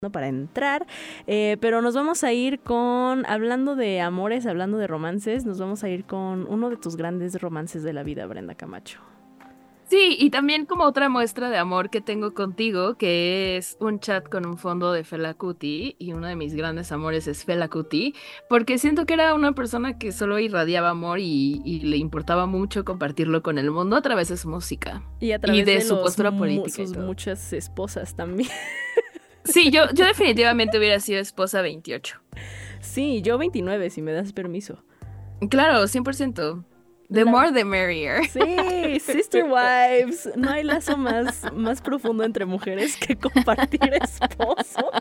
para entrar, pero nos vamos a ir con, hablando de amores, hablando de romances, nos vamos a ir con uno de tus grandes romances de la vida, Brenda Camacho. Sí, y también como otra muestra de amor que tengo contigo, que es un chat con un fondo de Fela Kuti, y uno de mis grandes amores es Fela Kuti, porque siento que era una persona que solo irradiaba amor y le importaba mucho compartirlo con el mundo a través de su música. Y a través de su postura política. Sus muchas esposas también. Sí, yo definitivamente hubiera sido esposa 28. Sí, yo 29, si me das permiso. Claro, 100%. The more, the merrier. Sí, sister wives. No hay lazo más profundo entre mujeres que compartir esposo.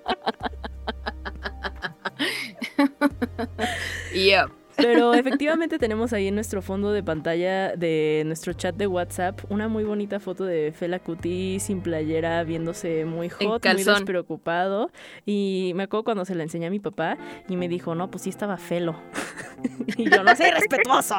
Yep. Pero efectivamente tenemos ahí en nuestro fondo de pantalla de nuestro chat de WhatsApp una muy bonita foto de Fela Kuti sin playera, viéndose muy hot, muy despreocupado. Y me acuerdo cuando se la enseñé a mi papá y me dijo, no, pues sí estaba felo. Y yo, no soy respetuoso.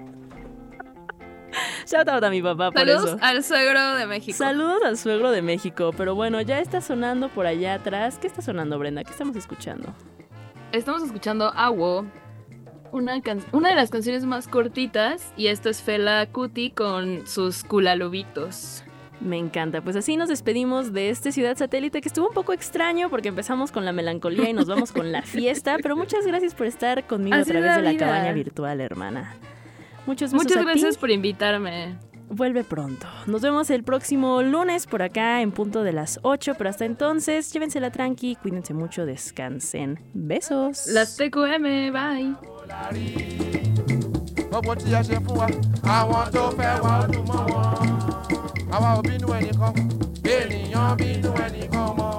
Shout out a mi papá por Saludos eso. Al suegro de México. Saludos al suegro de México. Pero bueno, ya está sonando por allá atrás. ¿Qué está sonando, Brenda? ¿Qué estamos escuchando? Estamos escuchando Awo, una de las canciones más cortitas, y esto es Fela Kuti con sus culalubitos. Me encanta. Pues así nos despedimos de este Ciudad Satélite, que estuvo un poco extraño porque empezamos con la melancolía y nos vamos con la fiesta, pero muchas gracias por estar conmigo así a través de la cabaña virtual, hermana. Muchas gracias por invitarme. Vuelve pronto. Nos vemos el próximo lunes por acá en punto de las 8, pero hasta entonces llévensela tranqui, cuídense mucho, descansen. Besos. Las TQM, bye. Gbogbo tí a ṣe fún wa, àwọn tó fẹ́ wá ó dùn mọ́ wọn. Àwa ò bínú ẹnìkan, ènìyàn bínú ẹnìkan mọ́.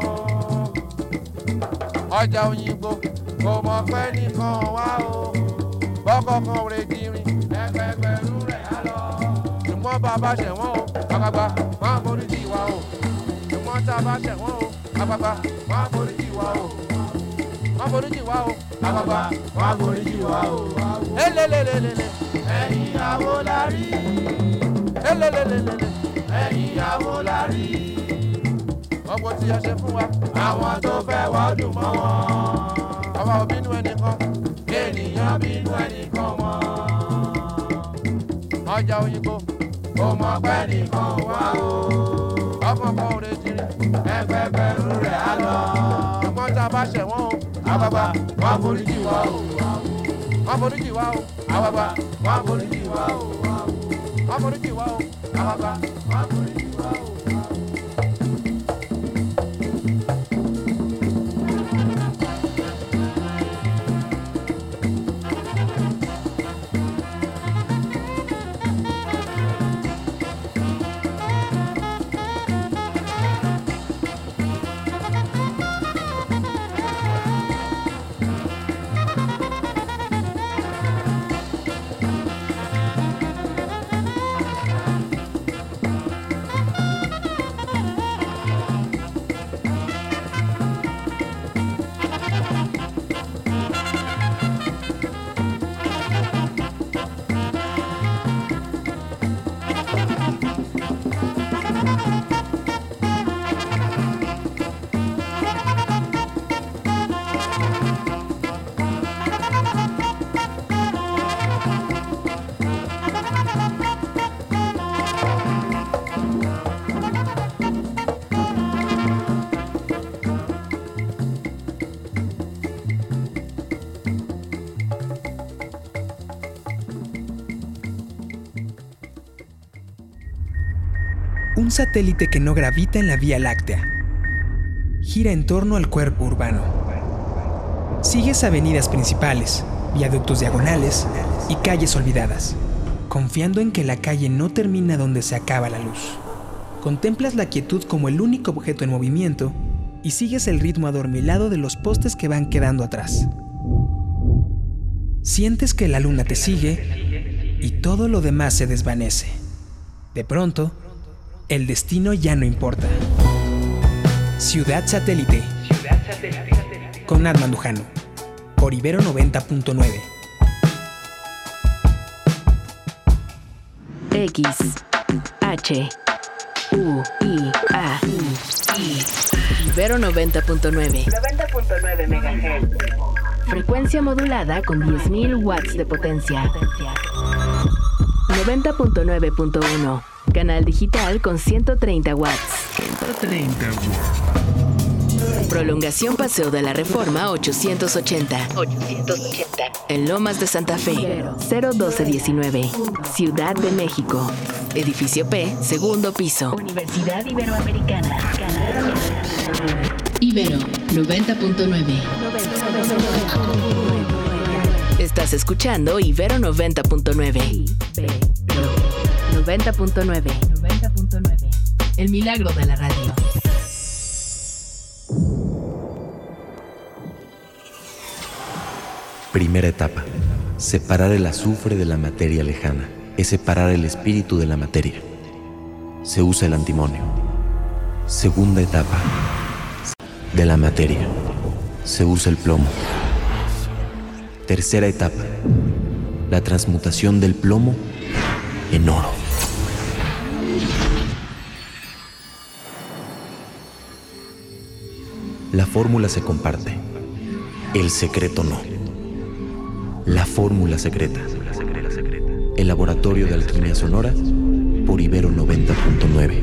Ọjà Òyìnbó kò mọ̀ pé nìkan wá o. Bọ́kọ̀kan rè kiri, ẹgbẹgbẹ̀rún rẹ̀ á lọ. Ṣùgbọ́n bàbá ṣẹ̀wọ̀n o, àgbàgbà wọn á forí jì wá o. Ṣùgbọ́n tá a bá ṣẹ̀wọ̀n o, àgbàgbà wọn á forí jì wá o. Wọ́n forí jì wá o, àgbàgbà wọn á forí jì wá o. Elelelelele, ẹ̀yin ìyàwó la rí. Elelelelele, ẹ̀yin ìyàwó la rí. Ọ̀pọ̀ tí a ṣe fún wa, àwọn tó fẹ́ wá dùn mọ́ wọn. Àwa ò bínú ẹnìkan, ènìyàn bínú ẹnìkan mọ́. Ọjà Òyìnbó kò mọ̀ pé nìkan wá o. Ọkọ̀ọ̀kan ò lè jìnnà, ẹgbẹgbẹ̀rún rẹ̀ á lọ. Ṣùgbọ́n tá a bá ṣẹ̀wọ̀n o, àgbàgbà wọn á forí jì wá o. Wọ́n forí jì wá o, àgbàgbà wọn á forí jì wá o. Wọ́n forí jì wá o, àgbàgbà wọn á forí jì wá o. Un satélite que no gravita en la Vía Láctea. Gira en torno al cuerpo urbano. Sigues avenidas principales, viaductos diagonales y calles olvidadas, confiando en que la calle no termina donde se acaba la luz. Contemplas la quietud como el único objeto en movimiento y sigues el ritmo adormilado de los postes que van quedando atrás. Sientes que la luna te sigue y todo lo demás se desvanece. De pronto, el destino ya no importa. Ciudad Satélite. Con Nat Mandujano. Por Ibero 90.9. X H U I A I Ibero 90.9. 90.9 MHz. Frecuencia modulada con 10.000 watts de potencia. 90.9.1. Canal digital con 130 watts. 130 watts. Prolongación Paseo de la Reforma 880. En Lomas de Santa Fe. 01219. Ciudad de México. Edificio P, segundo piso. Universidad Iberoamericana. Ibero 90.9. Estás escuchando Ibero 90.9. 90.9. El milagro de la radio. Primera etapa. Separar el azufre de la materia lejana. Es separar el espíritu de la materia. Se usa el antimonio. Segunda etapa. De la materia. Se usa el plomo. Tercera etapa. La transmutación del plomo en oro. La fórmula se comparte. El secreto no. La fórmula secreta. El laboratorio de alquimia sonora por Ibero 90.9.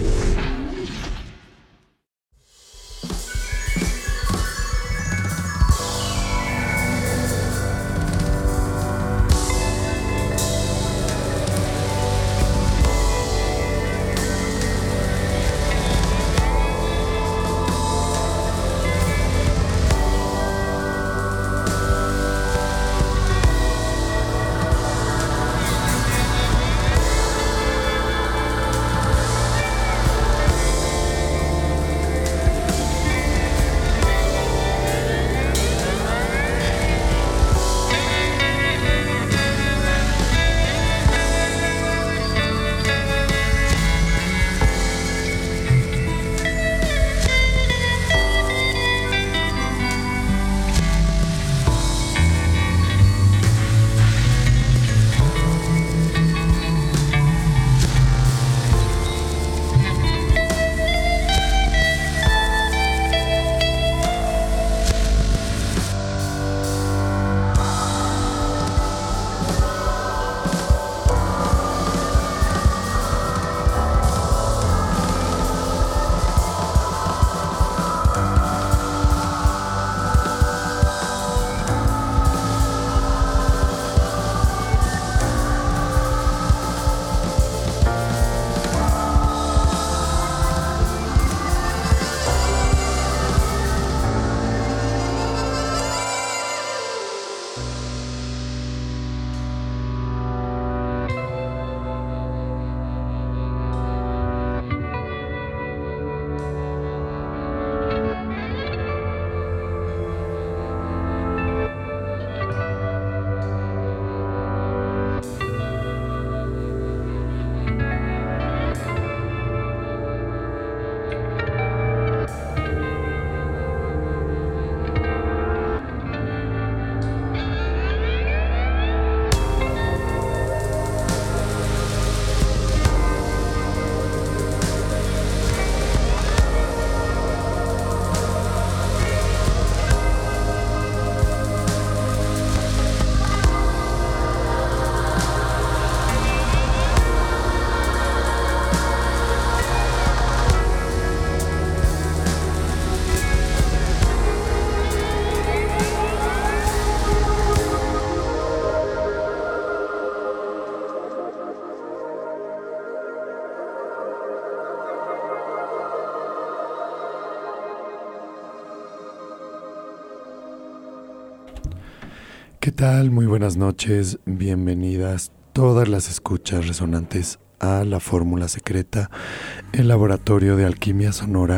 ¿Qué tal? Muy buenas noches, bienvenidas todas las escuchas resonantes a la fórmula secreta, el laboratorio de alquimia sonora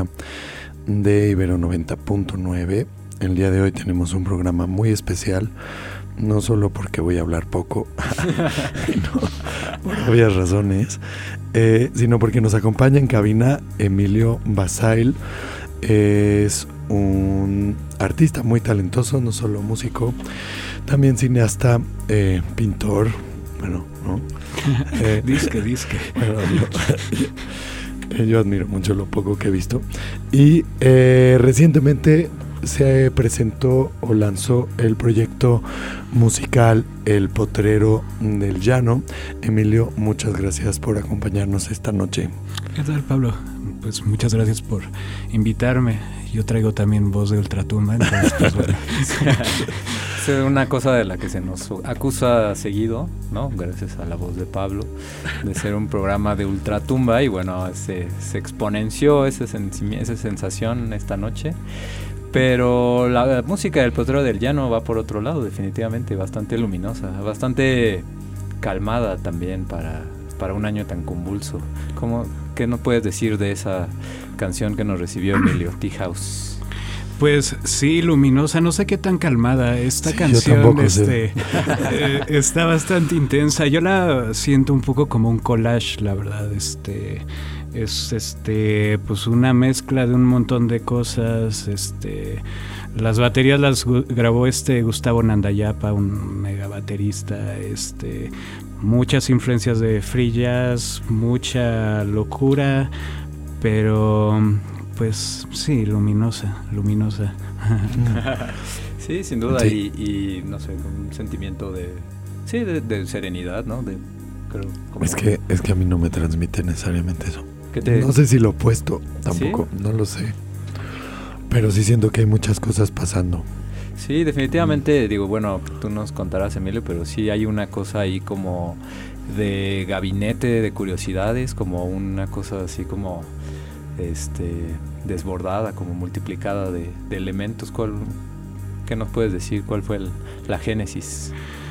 de Ibero 90.9. El día de hoy tenemos un programa muy especial, no solo porque voy a hablar poco, no, por obvias razones, sino porque nos acompaña en cabina Emilio Basail. Es un artista muy talentoso, no solo músico, también cineasta, pintor, bueno, ¿no? Disque. Bueno, Yo admiro mucho lo poco que he visto. Y recientemente se presentó o lanzó el proyecto musical El Potrero del Llano. Emilio, muchas gracias por acompañarnos esta noche. ¿Qué tal, Pablo? Pues muchas gracias por invitarme. Yo traigo también voz de ultratumba, entonces pues bueno. Es una cosa de la que se nos acusa seguido, ¿no? Gracias a la voz de Pablo, de ser un programa de ultratumba, y bueno, se exponenció esa sensación esta noche. Pero la música del Potrero del Llano va por otro lado, definitivamente, bastante luminosa, bastante calmada también para un año tan convulso. ¿Qué nos puedes decir de esa canción que nos recibió Emilio, Tea House? Pues sí, luminosa, no sé qué tan calmada. Esta canción está bastante intensa. Yo la siento un poco como un collage, la verdad. Es pues una mezcla de un montón de cosas. Las baterías las grabó Gustavo Nandayapa, un mega baterista. Muchas influencias de free jazz, mucha locura, pero pues sí, luminosa. Sí, sin duda, sí. Y no sé, un sentimiento de serenidad, ¿no? Es que a mí no me transmite necesariamente eso. No sé si lo opuesto, tampoco, ¿sí? No lo sé. Pero sí siento que hay muchas cosas pasando. Sí, definitivamente, digo, bueno, tú nos contarás, Emilio, pero sí hay una cosa ahí como de gabinete de curiosidades, como una cosa así como desbordada, como multiplicada de elementos. ¿Qué nos puedes decir? ¿Cuál fue la génesis?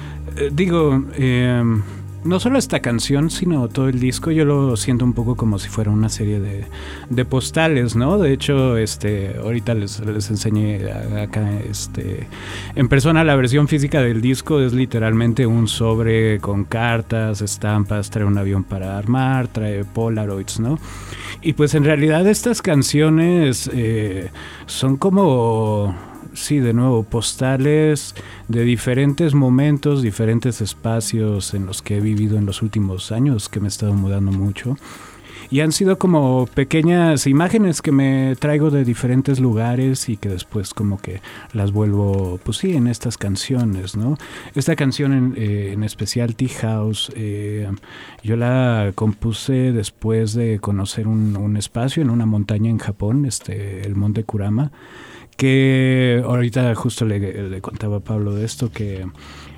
No solo esta canción, sino todo el disco, yo lo siento un poco como si fuera una serie de postales, ¿no? De hecho, ahorita les enseñé acá, en persona la versión física del disco es literalmente un sobre con cartas, estampas, trae un avión para armar, trae Polaroids, ¿no? Y pues en realidad estas canciones son como... Sí, de nuevo, postales de diferentes momentos, diferentes espacios en los que he vivido en los últimos años, que me he estado mudando mucho. Y han sido como pequeñas imágenes que me traigo de diferentes lugares y que después como que las vuelvo, pues sí, en estas canciones, ¿no? Esta canción en especial, Tea House, yo la compuse después de conocer un espacio en una montaña en Japón, el Monte Kurama, que ahorita justo le contaba a Pablo de esto, que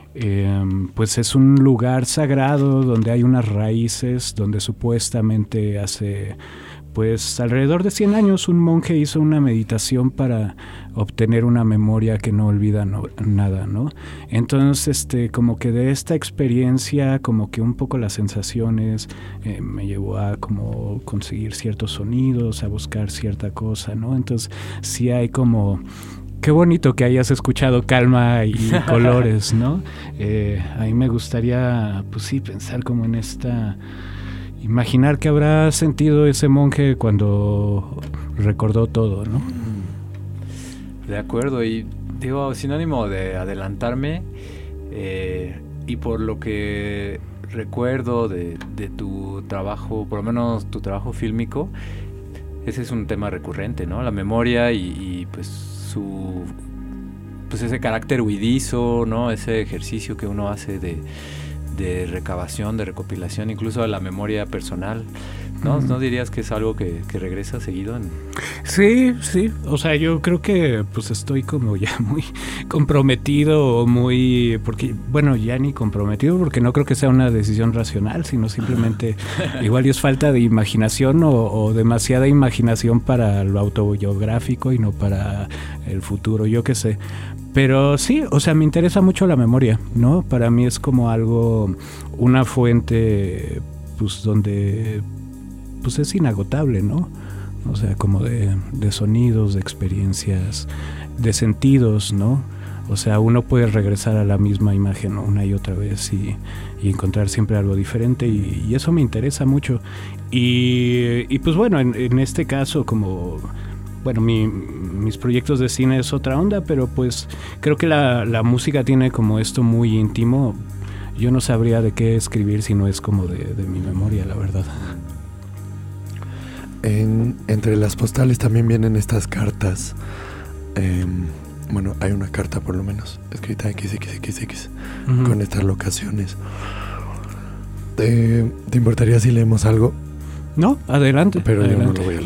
pues es un lugar sagrado donde hay unas raíces, donde supuestamente hace pues alrededor de 100 años un monje hizo una meditación para obtener una memoria que no olvida nada, ¿no? Entonces, como que de esta experiencia, como que un poco las sensaciones me llevó a como conseguir ciertos sonidos, a buscar cierta cosa, ¿no? Entonces, sí hay como... Qué bonito que hayas escuchado Calma y Colores, ¿no? A mí me gustaría, pues sí, pensar como en esta... Imaginar que habrá sentido ese monje cuando recordó todo, ¿no? De acuerdo, y digo, sin ánimo de adelantarme, y por lo que recuerdo de tu trabajo, por lo menos tu trabajo fílmico, ese es un tema recurrente, ¿no? La memoria y pues ese carácter huidizo, ¿no? Ese ejercicio que uno hace de recabación, de recopilación, incluso de la memoria personal, ¿no? ¿No dirías que es algo que regresa seguido? Sí, o sea, yo creo que pues estoy como ya muy comprometido, porque, bueno, ya ni comprometido, porque no creo que sea una decisión racional, sino simplemente igual es falta de imaginación o demasiada imaginación para lo autobiográfico y no para el futuro, yo qué sé. Pero sí, o sea, me interesa mucho la memoria, ¿no? Para mí es como algo, una fuente, pues, donde, pues, es inagotable, ¿no? O sea, como de sonidos, de experiencias, de sentidos, ¿no? O sea, uno puede regresar a la misma imagen una y otra vez y encontrar siempre algo diferente y eso me interesa mucho. Y pues bueno, en este caso como... Bueno, mis proyectos de cine es otra onda, pero pues creo que la música tiene como esto muy íntimo. Yo no sabría de qué escribir si no es como de mi memoria, la verdad. Entre las postales también vienen estas cartas. Bueno, hay una carta por lo menos escrita XXXX con estas locaciones. ¿Te importaría si leemos algo? No, adelante. Pero adelante. yo no lo voy a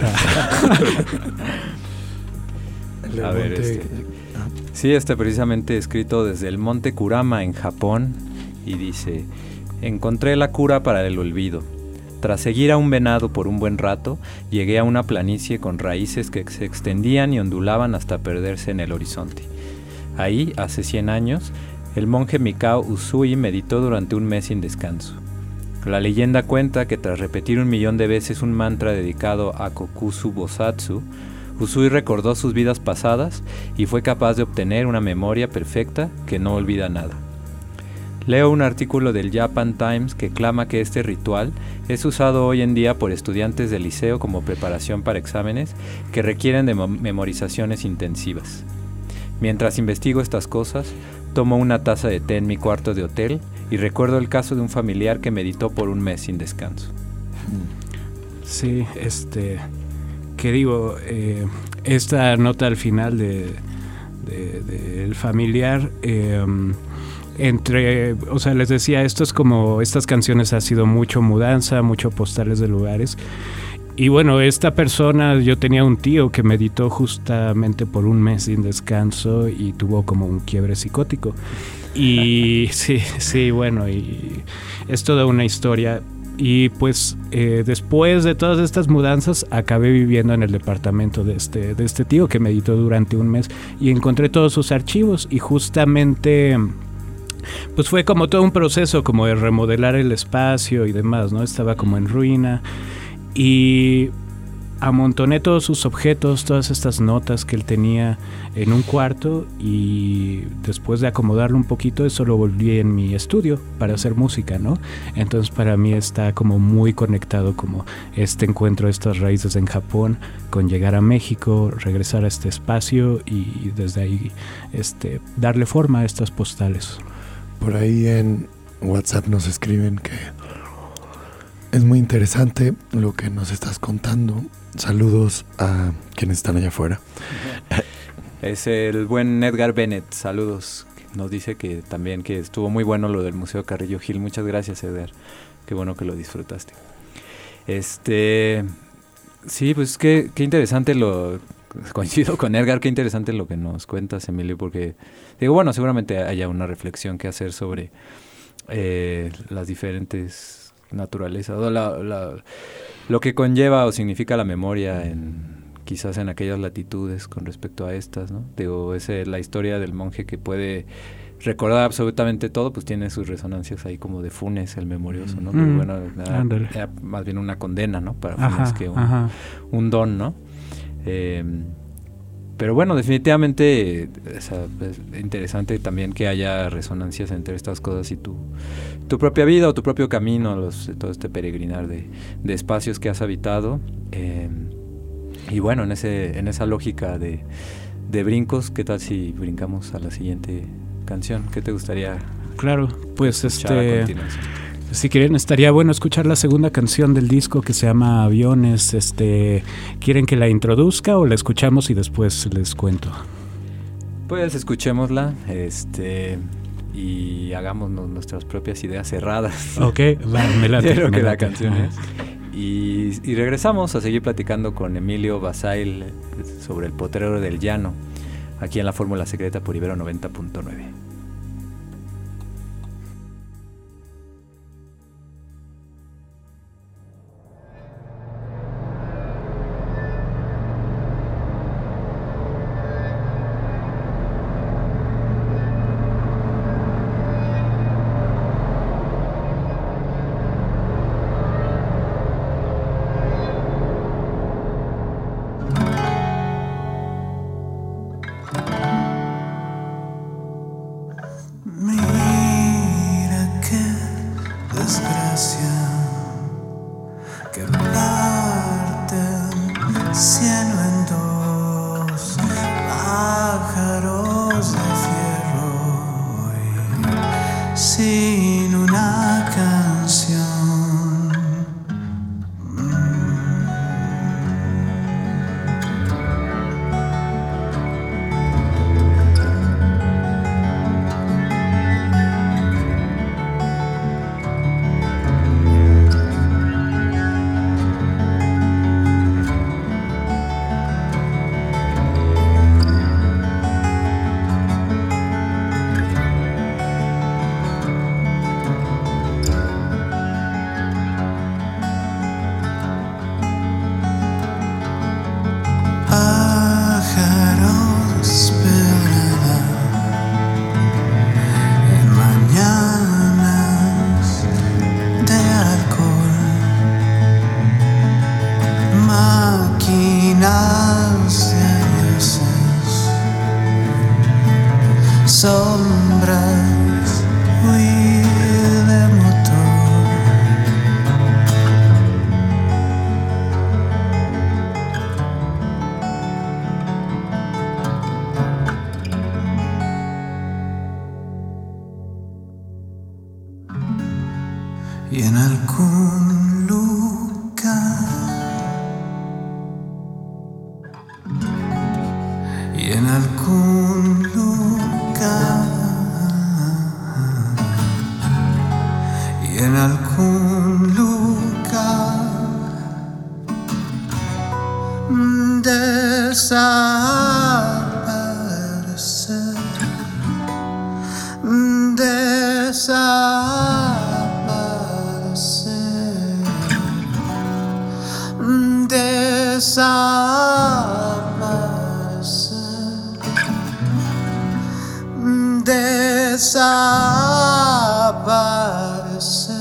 leer. A ver, sí, precisamente escrito desde el monte Kurama en Japón y dice: encontré la cura para el olvido. Tras seguir a un venado por un buen rato, llegué a una planicie con raíces que se extendían y ondulaban hasta perderse en el horizonte. Ahí, hace 100 años, el monje Mikao Usui meditó durante un mes sin descanso. La leyenda cuenta que tras repetir 1,000,000 de veces un mantra dedicado a Kokusu Bosatsu, Usui recordó sus vidas pasadas y fue capaz de obtener una memoria perfecta que no olvida nada. Leo un artículo del Japan Times que clama que este ritual es usado hoy en día por estudiantes de liceo como preparación para exámenes que requieren de memorizaciones intensivas. Mientras investigo estas cosas, tomo una taza de té en mi cuarto de hotel y recuerdo el caso de un familiar que meditó por un mes sin descanso. Sí, ¿qué digo? Esta nota al final del familiar, o sea, les decía, esto es como, estas canciones ha sido mucho mudanza, mucho postales de lugares. Y bueno, esta persona, yo tenía un tío que meditó justamente por un mes sin descanso y tuvo como un quiebre psicótico. Y sí, bueno, y es toda una historia. Y pues después de todas estas mudanzas acabé viviendo en el departamento de este tío que meditó durante un mes y encontré todos sus archivos y justamente pues fue como todo un proceso como de remodelar el espacio y demás, ¿no? Estaba como en ruina y amontoné todos sus objetos, todas estas notas que él tenía en un cuarto y después de acomodarlo un poquito eso lo volví en mi estudio para hacer música, ¿no? Entonces para mí está como muy conectado como este encuentro de estas raíces en Japón con llegar a México, regresar a este espacio y desde ahí darle forma a estas postales. Por ahí en WhatsApp nos escriben que es muy interesante lo que nos estás contando. Saludos a quienes están allá afuera. Es el buen Edgar Bennett, saludos. Nos dice que también que estuvo muy bueno lo del Museo Carrillo Gil. Muchas gracias, Edgar. Qué bueno que lo disfrutaste. Sí, pues qué interesante coincido con Edgar, qué interesante lo que nos cuentas, Emilio, porque digo, bueno, seguramente haya una reflexión que hacer sobre las diferentes naturalezas, o lo que conlleva o significa la memoria quizás en aquellas latitudes con respecto a estas, ¿no? Digo, la historia del monje que puede recordar absolutamente todo, pues tiene sus resonancias ahí como de Funes, el memorioso, ¿no? Pero bueno, era más bien una condena, ¿no? Para Funes que un don, ¿no? Pero bueno, definitivamente es interesante también que haya resonancias entre estas cosas y tu propia vida o tu propio camino, todo este peregrinar de espacios que has habitado. Y bueno, en esa lógica de brincos, ¿qué tal si brincamos a la siguiente canción? ¿Qué te gustaría? Claro, pues escuchar a continuación? Si quieren, estaría bueno escuchar la segunda canción del disco que se llama Aviones. ¿Quieren que la introduzca o la escuchamos y después les cuento? Pues escuchémosla, y hagámonos nuestras propias ideas cerradas. Ok, me late. Creo que la canción es. Y regresamos a seguir platicando con Emilio Basail sobre el potrero del llano, aquí en la Fórmula Secreta por Ibero 90.9. sombras huir de motor. Y en algún lugar, y en algún lugar, y en algún lugar desaparecer, desaparecer.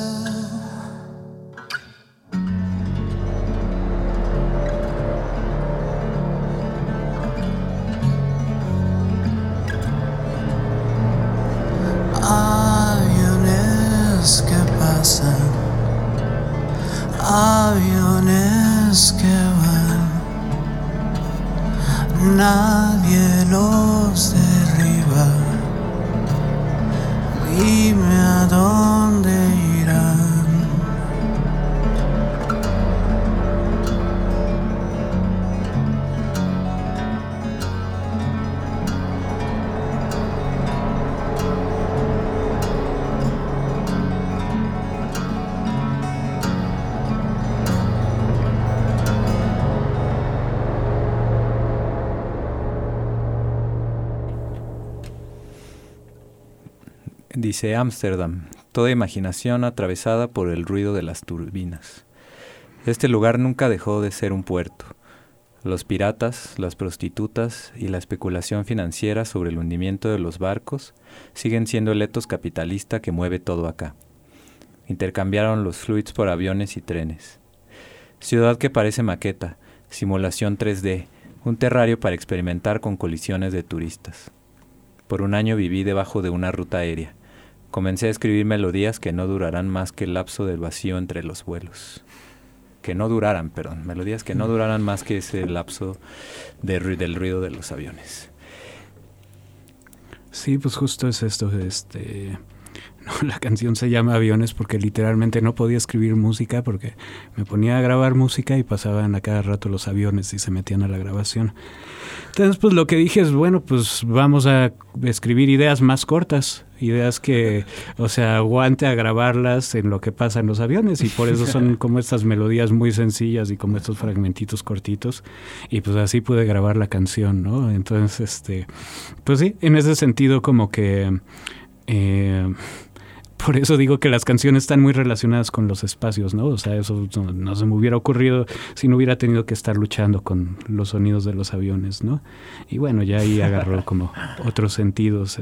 Aviones que pasan, aviones que van, nadie los derriba. Dime a dónde irán. Dice Ámsterdam, toda imaginación atravesada por el ruido de las turbinas. Este lugar nunca dejó de ser un puerto. Los piratas, las prostitutas y la especulación financiera sobre el hundimiento de los barcos siguen siendo el etos capitalista que mueve todo acá. Intercambiaron los fluids por aviones y trenes. Ciudad que parece maqueta, simulación 3D, un terrario para experimentar con colisiones de turistas. Por un año viví debajo de una ruta aérea. Comencé a escribir melodías que no durarán más que el lapso del vacío entre los vuelos. Melodías que no duraran más que ese lapso del ruido de los aviones. Sí, pues justo es esto, no, la canción se llama Aviones porque literalmente no podía escribir música porque me ponía a grabar música y pasaban a cada rato los aviones y se metían a la grabación. Entonces, pues lo que dije es, bueno, pues vamos a escribir ideas más cortas, ideas que, o sea, aguante a grabarlas en lo que pasa en los aviones, y por eso son como estas melodías muy sencillas y como estos fragmentitos cortitos, y pues así pude grabar la canción, ¿no? Entonces, pues sí, en ese sentido como que... por eso digo que las canciones están muy relacionadas con los espacios, ¿no? O sea, eso no se me hubiera ocurrido si no hubiera tenido que estar luchando con los sonidos de los aviones, ¿no? Y bueno, ya ahí agarró como otros sentidos.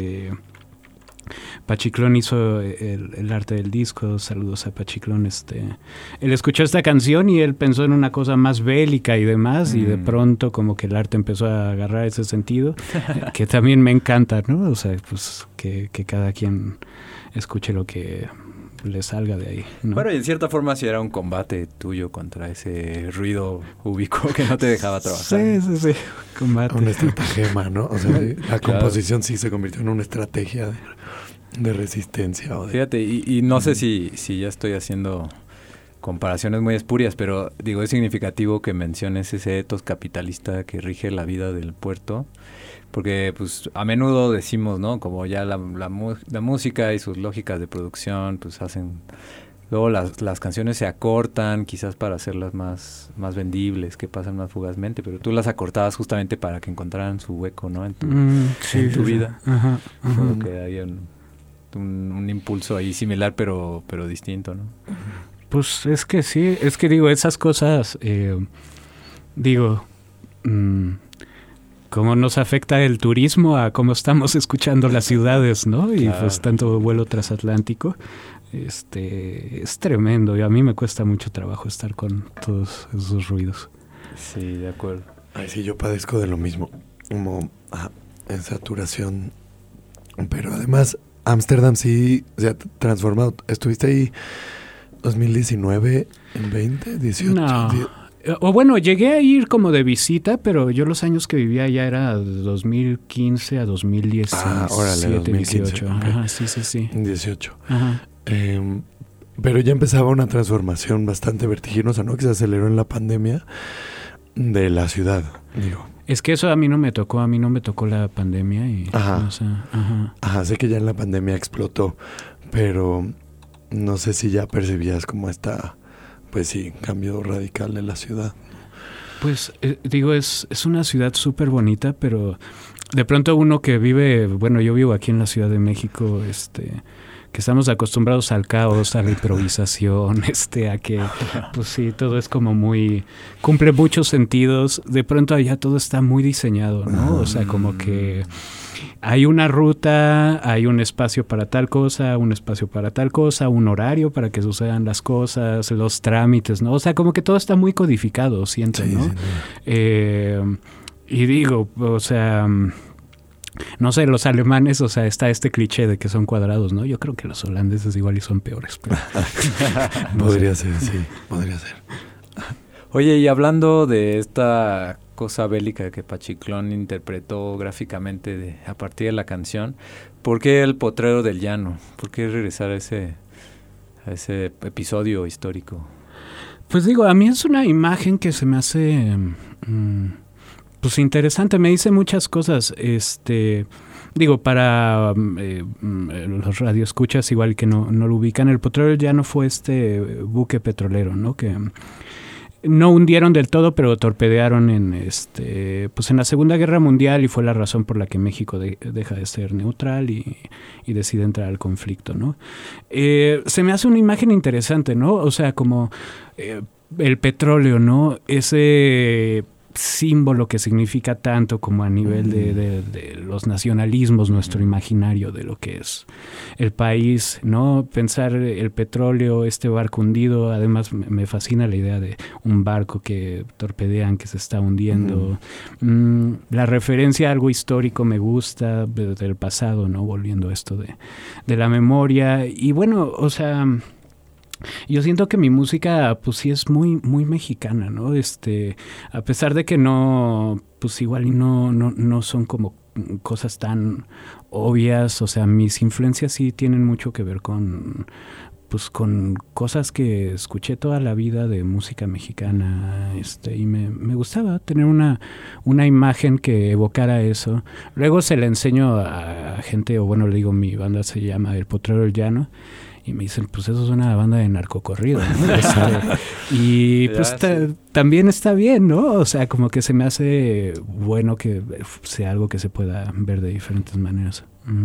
Pachiclón hizo el arte del disco. Saludos a Pachiclón. Él escuchó esta canción y él pensó en una cosa más bélica y demás, y de pronto como que el arte empezó a agarrar ese sentido, que también me encanta, ¿no? O sea, pues que cada quien escuche lo que le salga de ahí, ¿no? Bueno, y en cierta forma sí era un combate tuyo contra ese ruido ubicuo que no te dejaba trabajar. Sí, combate. Un estratagema, ¿no? O sea, la composición sí se convirtió en una estrategia de resistencia. Fíjate, y no sé si ya estoy haciendo comparaciones muy espurias, pero digo, es significativo que menciones ese etos capitalista que rige la vida del puerto, porque pues a menudo decimos, ¿no? Como ya la música y sus lógicas de producción pues hacen... Luego las canciones se acortan, quizás para hacerlas más vendibles, que pasan más fugazmente, pero tú las acortabas justamente para que encontraran su hueco, ¿no? En tu vida. Ajá. Como que había un impulso ahí similar, pero distinto, ¿no? Pues es que sí, es que digo, esas cosas, cómo nos afecta el turismo a cómo estamos escuchando las ciudades, ¿no? Y claro, pues tanto vuelo transatlántico, es tremendo, y a mí me cuesta mucho trabajo estar con todos esos ruidos. Sí, de acuerdo. Ay, sí, yo padezco de lo mismo, como en saturación Pero además, Ámsterdam sí se ha transformado. ¿Estuviste ahí 2019, en 20, 18? No. O bueno, llegué a ir como de visita, pero yo los años que vivía allá era de 2015 a 2017, órale, 2015, 18. Okay. Ajá, sí. 18. Ajá. Pero ya empezaba una transformación bastante vertiginosa, ¿no? Que se aceleró en la pandemia de la ciudad, digo. Es que eso a mí no me tocó la pandemia y... Ajá. O sea, ajá. Sé que ya en la pandemia explotó, pero no sé si ya percibías como pues sí, cambio radical de la ciudad. Pues digo, es una ciudad súper bonita, pero de pronto uno que vive, bueno, yo vivo aquí en la Ciudad de México, que estamos acostumbrados al caos, a la improvisación, a que, pues sí, todo es como muy, cumple muchos sentidos. De pronto allá todo está muy diseñado, ¿no? O sea, como que hay una ruta, hay un espacio para tal cosa, un espacio para tal cosa, un horario para que sucedan las cosas, los trámites, ¿no? O sea, como que todo está muy codificado, siento, ¿no? Sí. Y digo, o sea... No sé, los alemanes, o sea, está este cliché de que son cuadrados, ¿no? Yo creo que los holandeses igual y son peores. Pero podría ser, sí, podría ser. Oye, y hablando de esta cosa bélica que Pachiclón interpretó gráficamente a partir de la canción, ¿por qué el potrero del llano? ¿Por qué regresar a ese episodio histórico? Pues digo, a mí es una imagen que se me hace... pues interesante, me dice muchas cosas, digo, para los radioescuchas igual que no lo ubican, el potrero del llano fue buque petrolero, ¿no? Que no hundieron del todo, pero torpedearon pues en la Segunda Guerra Mundial y fue la razón por la que México deja de ser neutral y decide entrar al conflicto, ¿no? Se me hace una imagen interesante, ¿no? O sea, como el petróleo, ¿no? Ese símbolo que significa tanto como a nivel de los nacionalismos, nuestro imaginario de lo que es el país, ¿no? Pensar el petróleo, barco hundido, además me fascina la idea de un barco que torpedean, que se está hundiendo. La referencia a algo histórico me gusta, del pasado, ¿no? Volviendo a esto de la memoria. Y bueno, o sea... Yo siento que mi música, pues sí es muy, muy mexicana, ¿no? A pesar de que no, pues igual y no son como cosas tan obvias, o sea, mis influencias sí tienen mucho que ver con cosas que escuché toda la vida de música mexicana, y me gustaba tener una imagen que evocara eso. Luego se la enseño a gente, o bueno, le digo, mi banda se llama El Potrero del Llano, y me dicen, pues eso es una banda de narcocorrido, ¿no? Y pues también está bien, ¿no? O sea, como que se me hace bueno que sea algo que se pueda ver de diferentes maneras.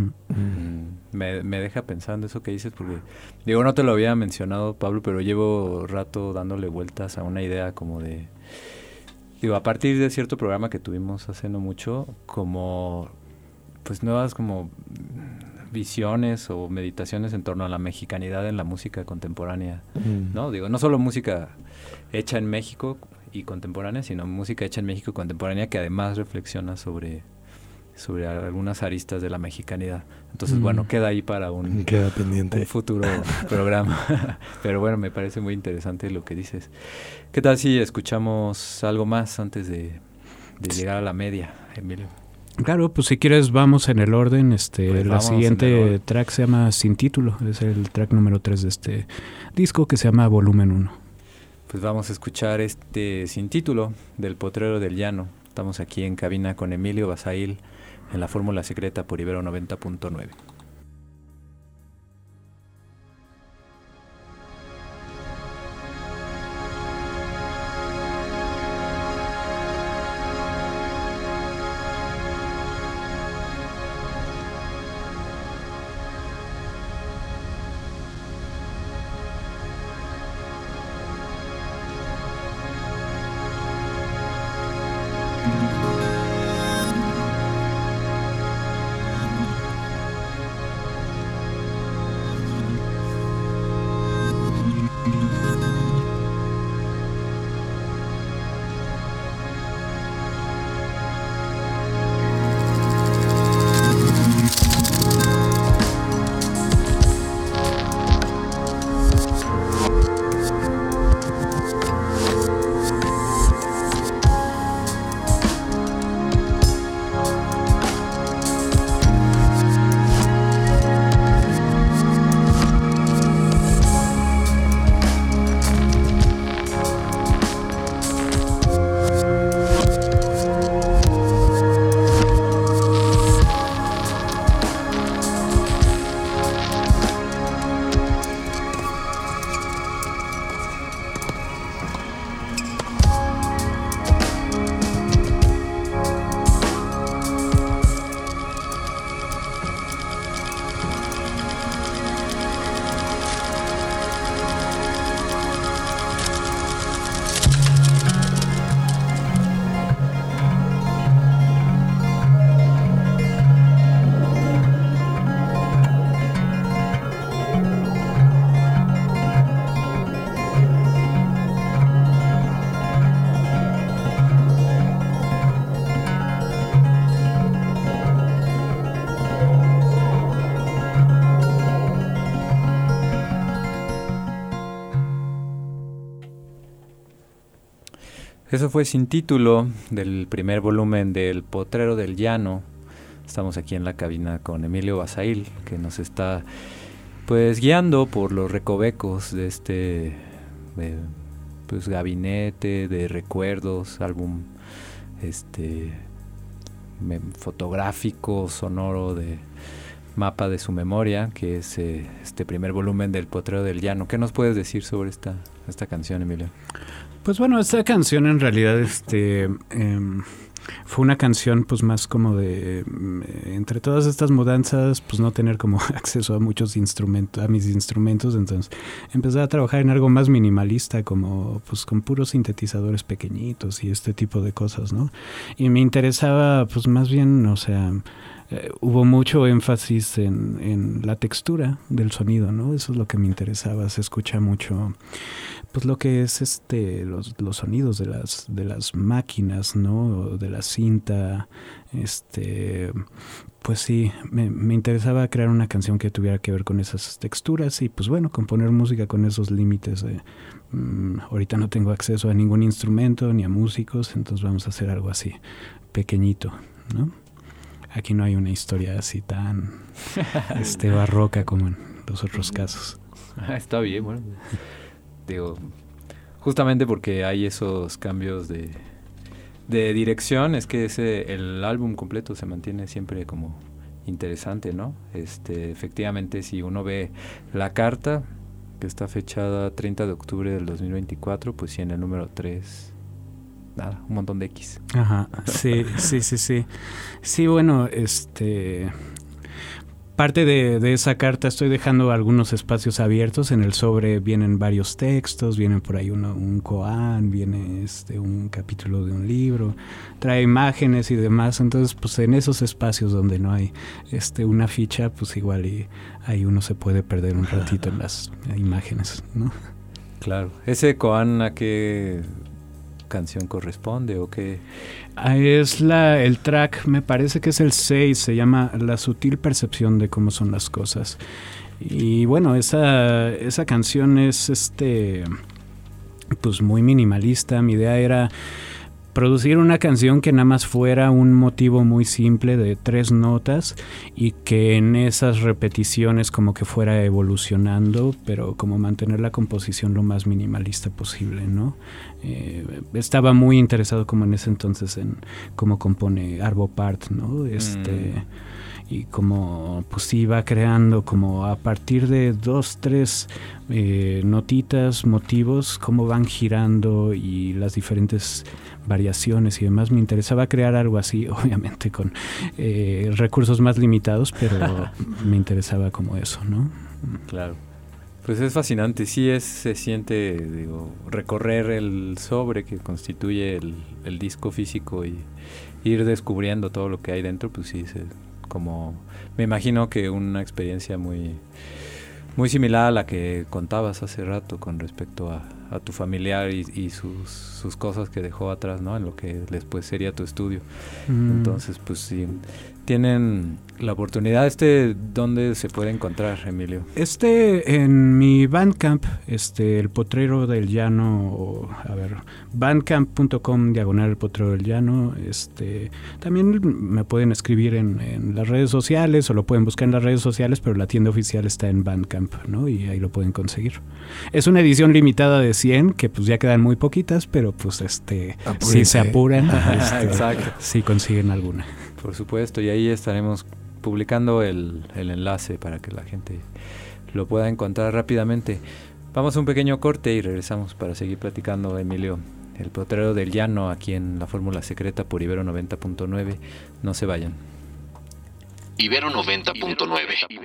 Me deja pensando eso que dices, porque digo, no te lo había mencionado, Pablo, pero llevo rato dándole vueltas a una idea como de, digo, a partir de cierto programa que tuvimos hace no mucho, como pues nuevas como visiones o meditaciones en torno a la mexicanidad en la música contemporánea, ¿no? Digo, no solo música hecha en México y contemporánea, sino música hecha en México contemporánea que además reflexiona sobre algunas aristas de la mexicanidad. Entonces, bueno, queda ahí para queda pendiente. Un futuro programa. Pero bueno, me parece muy interesante lo que dices. ¿Qué tal si escuchamos algo más antes de llegar a la media, Emilio? Claro, pues si quieres vamos en el orden. La siguiente track se llama Sin Título, es el track número 3 de este disco que se llama Volumen 1. Pues vamos a escuchar Sin Título del Potrero del Llano. Estamos aquí en cabina con Emilio Basail en la Fórmula Secreta por Ibero 90.9. Eso fue Sin Título, del primer volumen del Potrero del Llano. Estamos aquí en la cabina con Emilio Basail, que nos está pues guiando por los recovecos de este pues gabinete de recuerdos, álbum fotográfico, sonoro, de mapa de su memoria, que es este primer volumen del Potrero del Llano. ¿Qué nos puedes decir sobre esta canción, Emilio? Pues bueno, esta canción en realidad fue una canción pues más como de entre todas estas mudanzas, pues no tener como acceso a muchos instrumentos, a mis instrumentos, entonces empecé a trabajar en algo más minimalista, como pues con puros sintetizadores pequeñitos y este tipo de cosas, ¿no? Y me interesaba pues más bien, o sea, hubo mucho énfasis en la textura del sonido, ¿no? Eso es lo que me interesaba. Se escucha mucho pues lo que es los sonidos de las máquinas, ¿no? De la cinta. Pues sí, me interesaba crear una canción que tuviera que ver con esas texturas y pues bueno, componer música con esos límites. Ahorita no tengo acceso a ningún instrumento ni a músicos, entonces vamos a hacer algo así pequeñito, ¿no? Aquí no hay una historia así tan barroca como en los otros casos. Está bien, bueno. Digo, justamente porque hay esos cambios de dirección, es que el álbum completo se mantiene siempre como interesante, ¿no? Efectivamente, si uno ve la carta, que está fechada 30 de octubre del 2024, pues sí, en el número 3... nada, un montón de X. Ajá, sí. Sí, bueno, parte de esa carta estoy dejando algunos espacios abiertos. En el sobre vienen varios textos, vienen por ahí un koan, viene un capítulo de un libro, trae imágenes y demás. Entonces, pues en esos espacios donde no hay una ficha, pues igual y ahí uno se puede perder un ratito en las imágenes, ¿no? Claro. ¿Ese koan a qué canción corresponde o qué? Es el track, me parece que es el 6, se llama La sutil percepción de cómo son las cosas. Y bueno, esa canción es pues muy minimalista. Mi idea era producir una canción que nada más fuera un motivo muy simple de 3 notas y que en esas repeticiones como que fuera evolucionando, pero como mantener la composición lo más minimalista posible, ¿no? Estaba muy interesado como en ese entonces en cómo compone Arvo Pärt, ¿no? Y como pues iba creando como a partir de 2, 3 notitas, motivos, cómo van girando y las diferentes variaciones y demás. Me interesaba crear algo así, obviamente con recursos más limitados, pero me interesaba como eso, ¿no? Claro. Pues es fascinante, sí se siente, recorrer el sobre que constituye el disco físico y ir descubriendo todo lo que hay dentro, pues sí, como me imagino que una experiencia muy, muy similar a la que contabas hace rato con respecto a tu familiar y sus cosas que dejó atrás, ¿no? En lo que después sería tu estudio. Entonces, pues sí, tienen la oportunidad. ¿Dónde se puede encontrar, Emilio? En mi Bandcamp, el Potrero del Llano, bandcamp.com/el Potrero del Llano. También me pueden escribir en las redes sociales o lo pueden buscar en las redes sociales, pero la tienda oficial está en Bandcamp, ¿no? Y ahí lo pueden conseguir. Es una edición limitada de 100, que pues ya quedan muy poquitas, pero pues si se apuran, exacto, sí consiguen alguna. Por supuesto, y ahí estaremos publicando el enlace para que la gente lo pueda encontrar rápidamente. Vamos a un pequeño corte y regresamos para seguir platicando, Emilio. El Potrero del Llano, aquí en la Fórmula Secreta por Ibero 90.9. No se vayan. Ibero 90.9.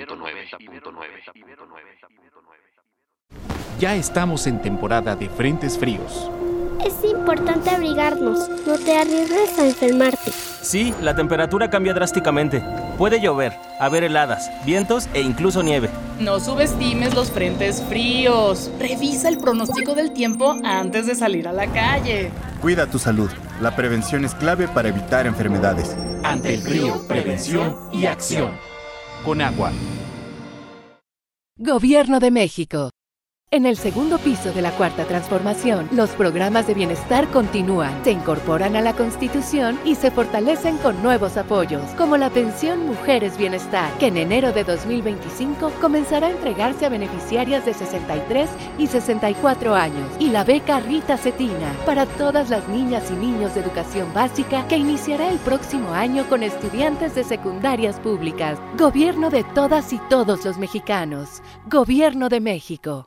Ya estamos en temporada de frentes fríos. Es importante abrigarnos, no te arriesgues a enfermarte. Sí, la temperatura cambia drásticamente. Puede llover, haber heladas, vientos e incluso nieve. No subestimes los frentes fríos. Revisa el pronóstico del tiempo antes de salir a la calle. Cuida tu salud. La prevención es clave para evitar enfermedades. Ante el frío, prevención y acción. Con agua. Gobierno de México. En el segundo piso de la Cuarta Transformación, los programas de bienestar continúan, se incorporan a la Constitución y se fortalecen con nuevos apoyos, como la Pensión Mujeres Bienestar, que en enero de 2025 comenzará a entregarse a beneficiarias de 63 y 64 años, y la beca Rita Cetina, para todas las niñas y niños de educación básica, que iniciará el próximo año con estudiantes de secundarias públicas. Gobierno de todas y todos los mexicanos. Gobierno de México.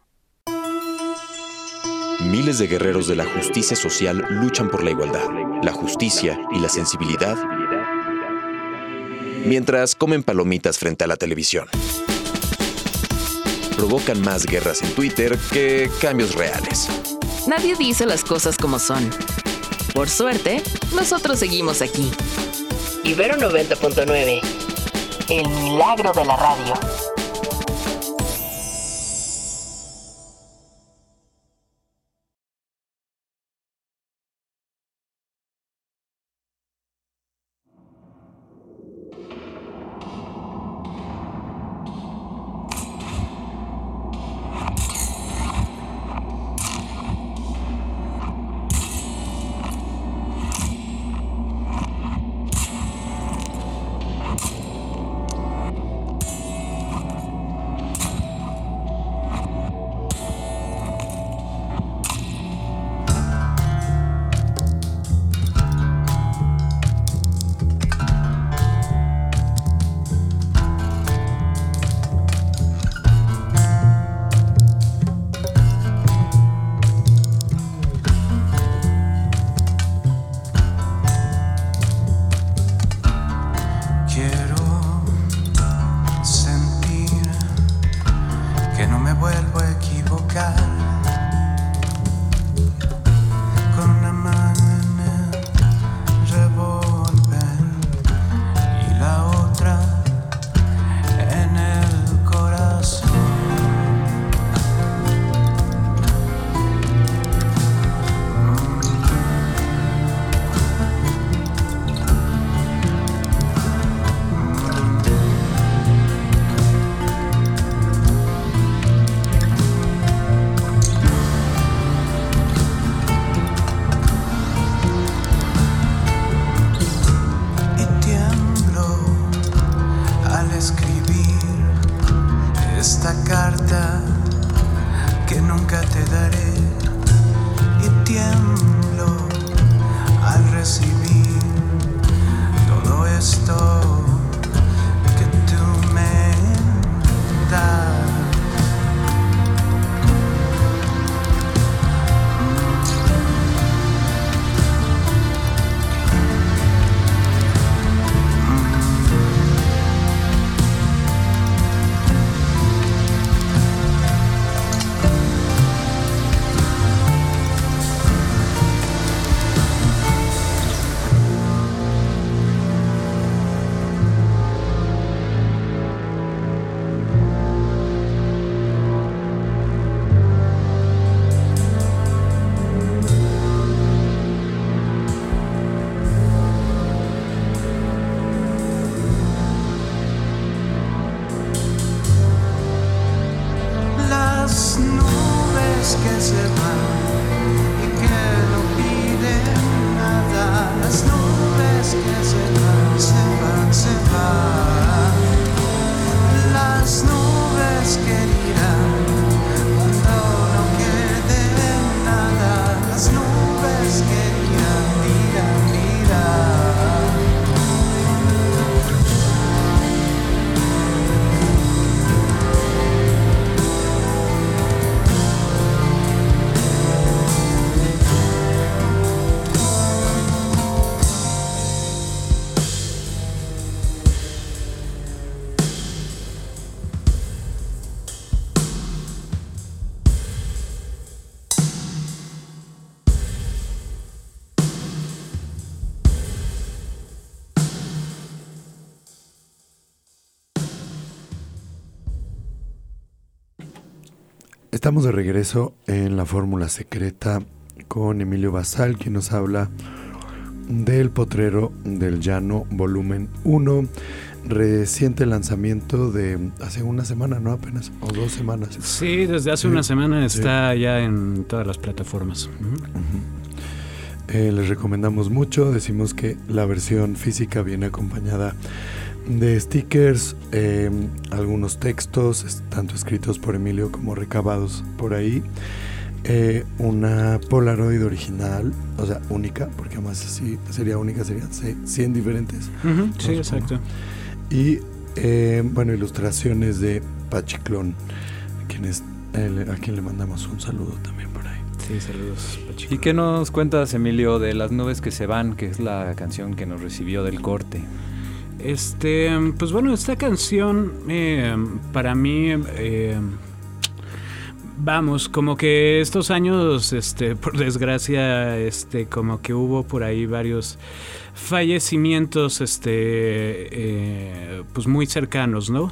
Miles de guerreros de la justicia social luchan por la igualdad, la justicia y la sensibilidad, mientras comen palomitas frente a la televisión. Provocan más guerras en Twitter que cambios reales. Nadie dice las cosas como son. Por suerte, nosotros seguimos aquí. Ibero 90.9. El milagro de la radio. Estamos de regreso en la Fórmula Secreta con Emilio Basal, quien nos habla del Potrero del Llano, volumen 1, reciente lanzamiento de hace una semana, ¿no? Apenas, o 2 semanas. Sí, desde hace una semana está ya en todas las plataformas. Les recomendamos mucho. Decimos que la versión física viene acompañada de stickers, algunos textos, tanto escritos por Emilio como recabados por ahí. Una Polaroid original, o sea, única, porque además así sería única, serían 100 diferentes. Sí, exacto. Y bueno, ilustraciones de Pachiclón, a quien le mandamos un saludo también por ahí. Sí, saludos, Pachiclón. ¿Y qué nos cuentas, Emilio, de Las nubes que se van, que es la canción que nos recibió del corte? Pues bueno, esta canción para mí, vamos, como que estos años, por desgracia, como que hubo por ahí varios fallecimientos, pues muy cercanos, ¿no?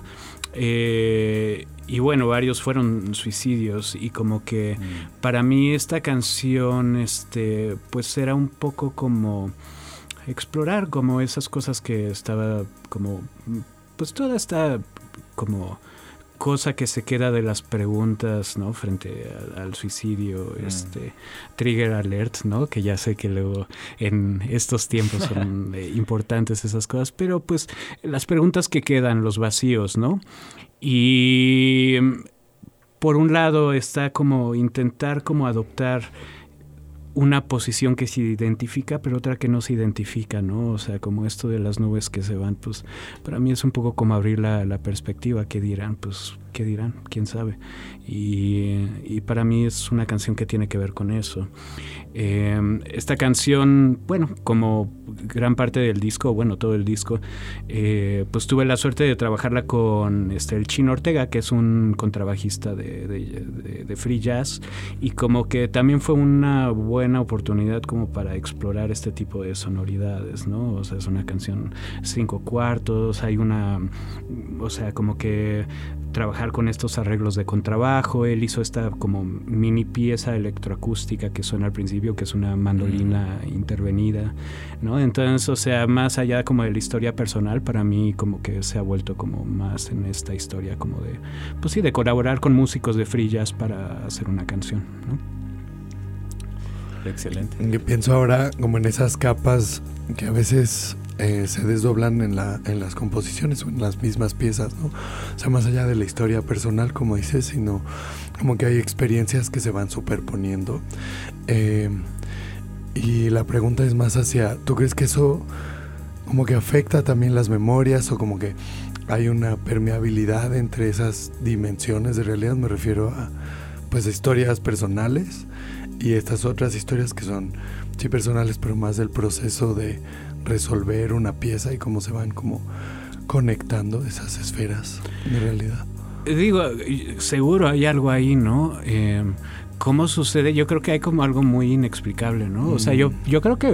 Y bueno, varios fueron suicidios y como que para mí esta canción, pues era un poco como explorar como esas cosas que estaba como, pues toda esta como cosa que se queda de las preguntas, ¿no? Frente al suicidio, trigger alert, ¿no? Que ya sé que luego en estos tiempos son importantes esas cosas, pero pues las preguntas que quedan, los vacíos, ¿no? Y por un lado está como intentar como adoptar una posición que se identifica, pero otra que no se identifica, ¿no? O sea, como esto de las nubes que se van, pues para mí es un poco como abrir la perspectiva. ¿Qué dirán? Pues, ¿qué dirán? ¿Quién sabe? Y para mí es una canción que tiene que ver con eso. Esta canción, bueno, como gran parte del disco, bueno, todo el disco, pues tuve la suerte de trabajarla con el Chino Ortega, que es un contrabajista de free jazz, y como que también fue una buena oportunidad como para explorar este tipo de sonoridades, ¿no? O sea, es una canción 5/4, hay una, o sea, como que trabajar con estos arreglos de contrabajo. Él hizo esta como mini pieza electroacústica que suena al principio, que es una mandolina intervenida, ¿no? Entonces, o sea, más allá como de la historia personal, para mí como que se ha vuelto como más en esta historia como de, pues sí, de colaborar con músicos de free jazz para hacer una canción, ¿no? Excelente. Yo pienso ahora como en esas capas que a veces se desdoblan en las composiciones o en las mismas piezas, ¿no? O sea, más allá de la historia personal, como dices, sino como que hay experiencias que se van superponiendo. Y la pregunta es más hacia, ¿tú crees que eso como que afecta también las memorias o como que hay una permeabilidad entre esas dimensiones de realidad? Me refiero a pues historias personales y estas otras historias que son sí personales, pero más del proceso de resolver una pieza y cómo se van como conectando esas esferas de realidad. Digo, seguro hay algo ahí, ¿no? ¿Cómo sucede? Yo creo que hay como algo muy inexplicable, ¿no? O sea, yo creo que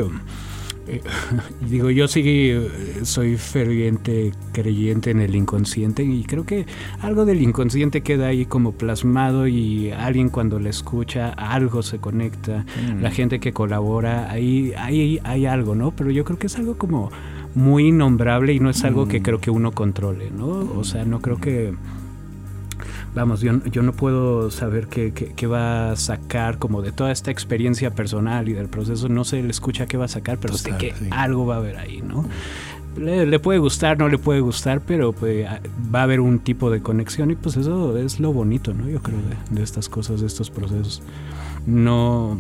digo, yo sí soy ferviente creyente en el inconsciente y creo que algo del inconsciente queda ahí como plasmado y alguien cuando le escucha algo se conecta, la gente que colabora, ahí hay algo, ¿no? Pero yo creo que es algo como muy innombrable y no es algo que creo que uno controle, ¿no? O sea, no creo que... Vamos, yo no puedo saber qué va a sacar como de toda esta experiencia personal y del proceso. No sé, le escucha qué va a sacar, pero sé que algo va a haber ahí, ¿no? Le puede gustar, no le puede gustar, pero pues, va a haber un tipo de conexión y pues eso es lo bonito, ¿no? Yo creo de estas cosas, de estos procesos. No...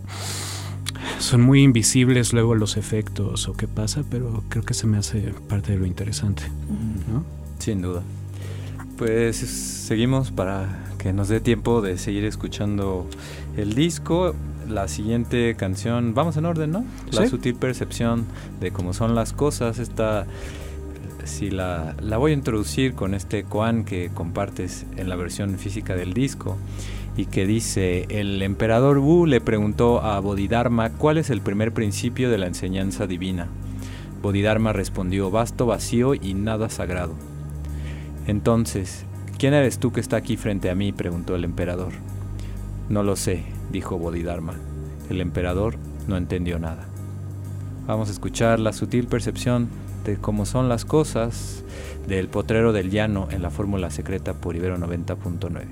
Son muy invisibles luego los efectos o qué pasa, pero creo que se me hace parte de lo interesante, ¿no? Sin duda. Pues seguimos para que nos dé tiempo de seguir escuchando el disco. La siguiente canción, vamos en orden, ¿no? La sutil percepción de cómo son las cosas. Esta, si la voy a introducir con este koan que compartes en la versión física del disco y que dice: el emperador Wu le preguntó a Bodhidharma cuál es el primer principio de la enseñanza divina. Bodhidharma respondió: vasto vacío y nada sagrado. Entonces, ¿quién eres tú que está aquí frente a mí?, preguntó el emperador. No lo sé, dijo Bodhidharma. El emperador no entendió nada. Vamos a escuchar la sutil percepción de cómo son las cosas, del Potrero del Llano en la Fórmula Secreta por Ibero 90.9.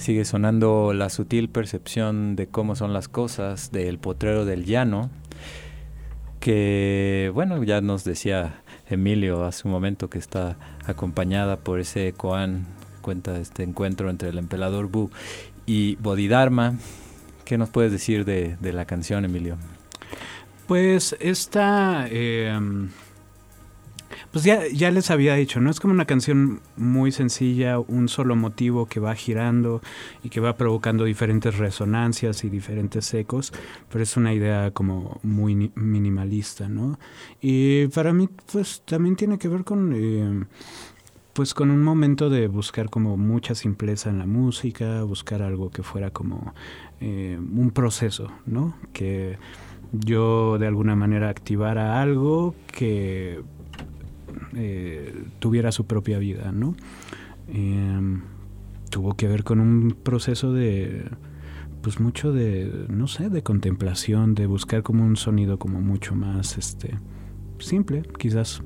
Sigue sonando La sutil percepción de cómo son las cosas, del Potrero del Llano, que, bueno, ya nos decía Emilio hace un momento que está acompañada por ese koan, cuenta este encuentro entre el emperador Bu y Bodhidharma. ¿Qué nos puedes decir de la canción, Emilio? Pues esta... pues ya les había dicho, ¿no? Es como una canción muy sencilla, un solo motivo que va girando y que va provocando diferentes resonancias y diferentes ecos, pero es una idea como muy minimalista, ¿no? Y para mí, pues también tiene que ver con... pues con un momento de buscar como mucha simpleza en la música, buscar algo que fuera como un proceso, ¿no? Que yo de alguna manera activara algo que tuviera su propia vida, ¿no? Tuvo que ver con un proceso de, pues mucho de, no sé, de contemplación, de buscar como un sonido como mucho más, simple, quizás.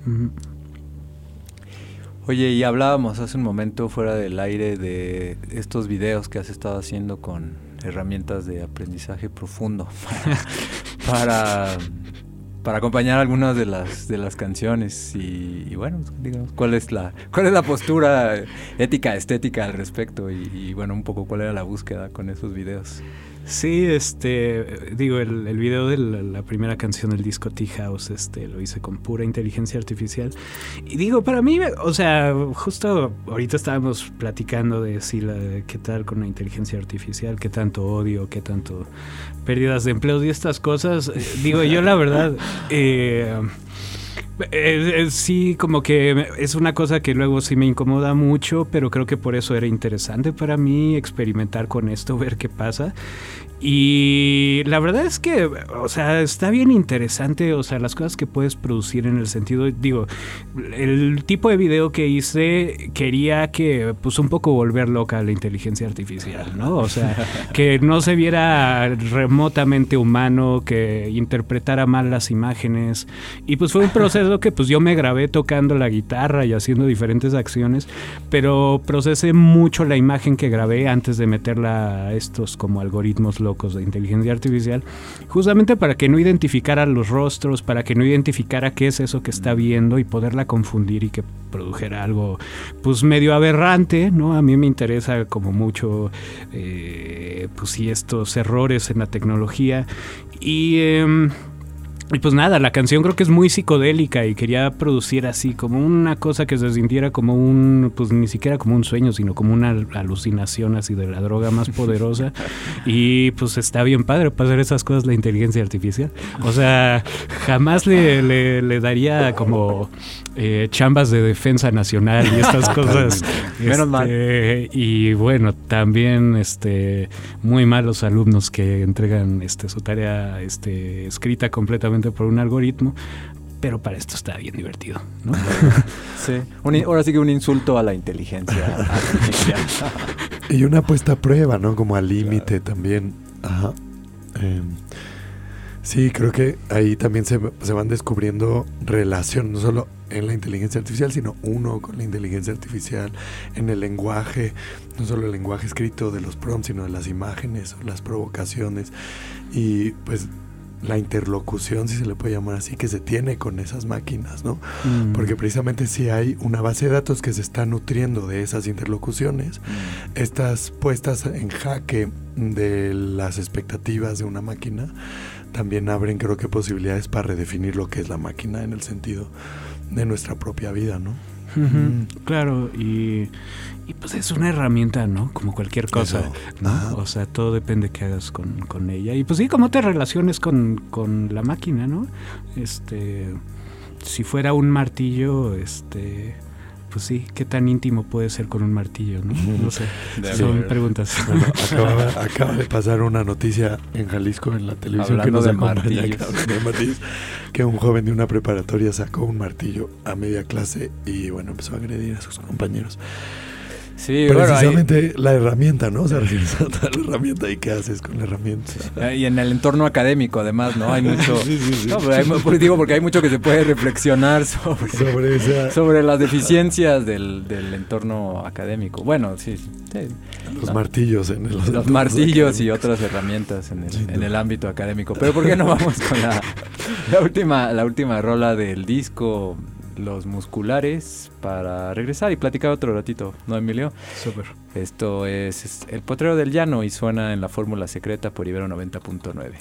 Oye, y hablábamos hace un momento fuera del aire de estos videos que has estado haciendo con herramientas de aprendizaje profundo para acompañar algunas de las canciones y bueno, digamos, ¿cuál es la postura ética, estética al respecto? Y bueno, un poco cuál era la búsqueda con esos videos. Sí, digo, el video de la primera canción del disco Tea House, lo hice con pura inteligencia artificial. Y digo, para mí, o sea, justo ahorita estábamos platicando de si qué tal con la inteligencia artificial, qué tanto odio, qué tanto pérdidas de empleos y estas cosas. Digo, yo la verdad... sí, como que es una cosa que luego sí me incomoda mucho, pero creo que por eso era interesante para mí experimentar con esto, ver qué pasa. Y la verdad es que, o sea, está bien interesante, o sea, las cosas que puedes producir en el sentido, digo, el tipo de video que hice quería que, pues, un poco volver loca a la inteligencia artificial, ¿no? O sea, que no se viera remotamente humano, que interpretara mal las imágenes. Y pues fue un proceso que, pues, yo me grabé tocando la guitarra y haciendo diferentes acciones, pero procesé mucho la imagen que grabé antes de meterla a estos como algoritmos locos de inteligencia artificial, justamente para que no identificara los rostros, para que no identificara qué es eso que está viendo y poderla confundir y que produjera algo pues medio aberrante, ¿no? A mí me interesa como mucho pues sí, estos errores en la tecnología y pues nada, la canción creo que es muy psicodélica y quería producir así como una cosa que se sintiera como pues ni siquiera como un sueño, sino como una alucinación así de la droga más poderosa. Y pues está bien padre para hacer esas cosas la inteligencia artificial. O sea, jamás le daría como chambas de defensa nacional y estas cosas. Menos mal. Y bueno, también muy malos alumnos que entregan su tarea escrita completamente por un algoritmo, pero para esto está bien divertido, ¿no? Sí, ahora sí que un insulto a la inteligencia artificial. Y una puesta a prueba, ¿no? Como al límite también. Ajá. Sí, creo que ahí también se van descubriendo relaciones, no solo en la inteligencia artificial, sino uno con la inteligencia artificial, en el lenguaje, no solo el lenguaje escrito de los prompts, sino de las imágenes o las provocaciones. Y pues la interlocución, si se le puede llamar así, que se tiene con esas máquinas, ¿no? Porque precisamente si hay una base de datos que se está nutriendo de esas interlocuciones, estas puestas en jaque de las expectativas de una máquina, también abren, creo que, posibilidades para redefinir lo que es la máquina en el sentido de nuestra propia vida, ¿no? Claro, y pues es una herramienta, ¿no? Como cualquier cosa, ¿no? O sea, todo depende de qué hagas con ella. Y pues sí, cómo te relaciones con la máquina, ¿no? Si fuera un martillo, pues sí, ¿qué tan íntimo puede ser con un martillo, no? No sé, son preguntas. Bueno, acaba de pasar una noticia en Jalisco, en la televisión, hablando que de martillos, que un joven de una preparatoria sacó un martillo a media clase y bueno, empezó a agredir a sus compañeros. Sí, precisamente la herramienta, ¿no? O sea, regresando a la herramienta y qué haces con la herramienta. Y en el entorno académico, además, ¿no? Hay mucho... sí. No, porque hay mucho que se puede reflexionar sobre las deficiencias del entorno académico. Bueno, sí. Los martillos los martillos y otras herramientas en el ámbito académico. Pero ¿por qué no vamos con la última rola del disco, Los Musculares, para regresar y platicar otro ratito, ¿no, Emilio? Súper. Esto es El Potrero del Llano y suena en la Fórmula Secreta por Ibero 90.9.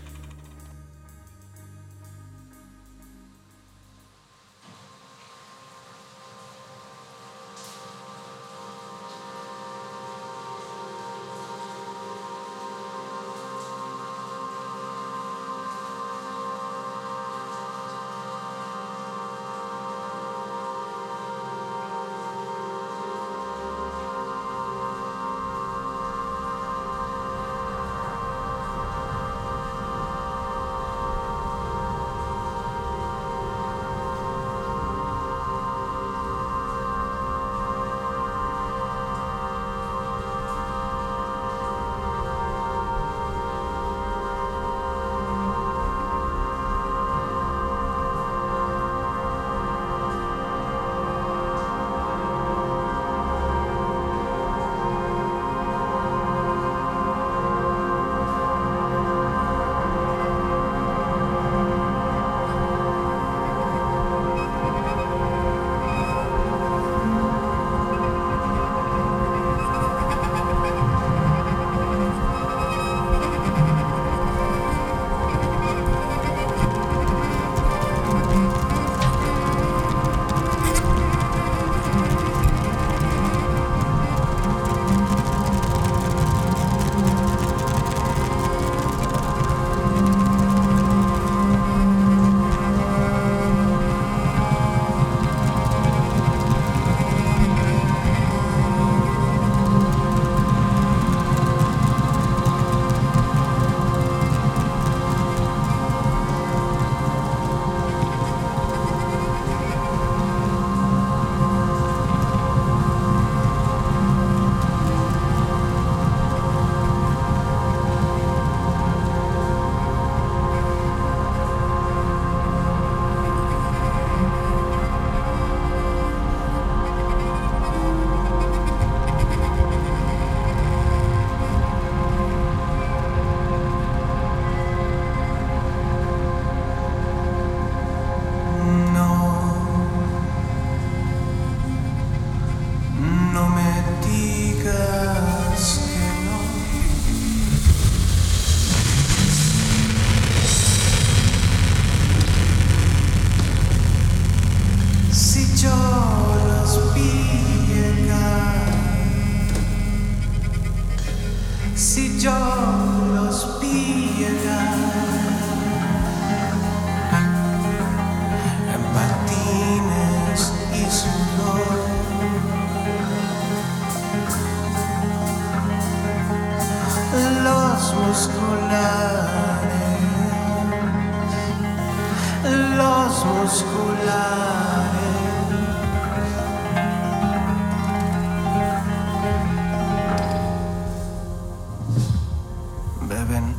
Beben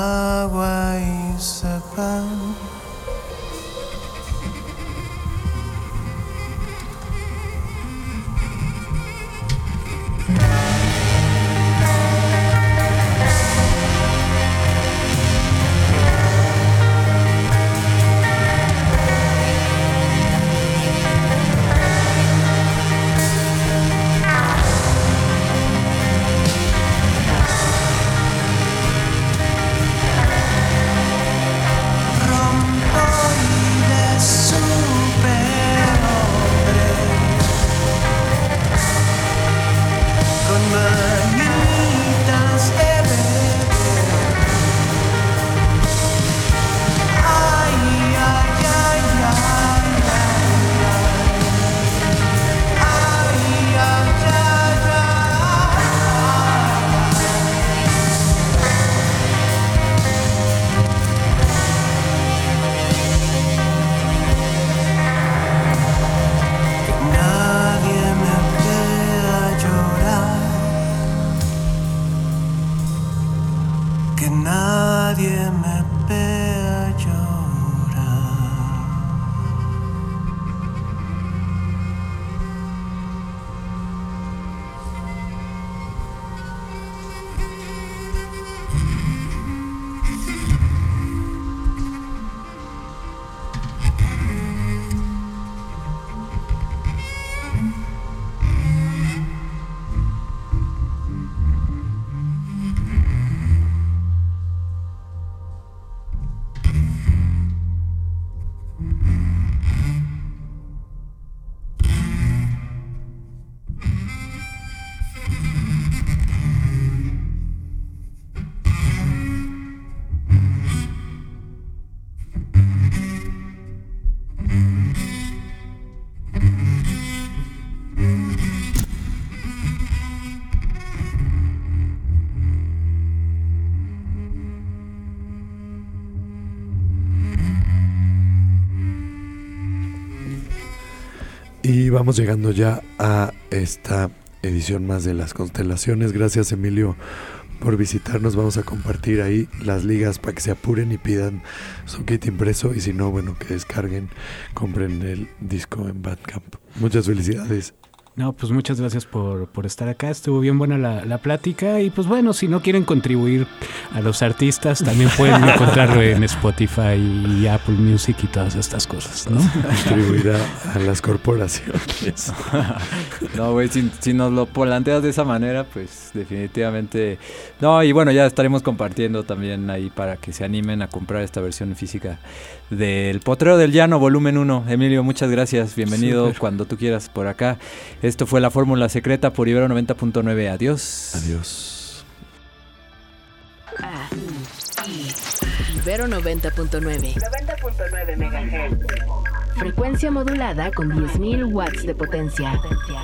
agua y se van. Y vamos llegando ya a esta edición más de Las Constelaciones. Gracias, Emilio, por visitarnos. Vamos a compartir ahí las ligas para que se apuren y pidan su kit impreso. Y si no, bueno, que descarguen, compren el disco en Bandcamp. Muchas felicidades. No, pues muchas gracias por estar acá. Estuvo bien buena la plática. Y pues bueno, si no quieren contribuir a los artistas, también pueden encontrarlo en Spotify y Apple Music y todas estas cosas, ¿no? Contribuir a las corporaciones. No, güey, si nos lo planteas de esa manera, pues definitivamente... No, y bueno, ya estaremos compartiendo también ahí para que se animen a comprar esta versión física del Potrero del Llano, volumen 1. Emilio, muchas gracias. Bienvenido. Super. Cuando tú quieras por acá. Esto fue La Fórmula Secreta por Ibero 90.9. Adiós. Adiós. Ibero 90.9. 90.9 MHz. Frecuencia modulada con 10.000 watts de potencia.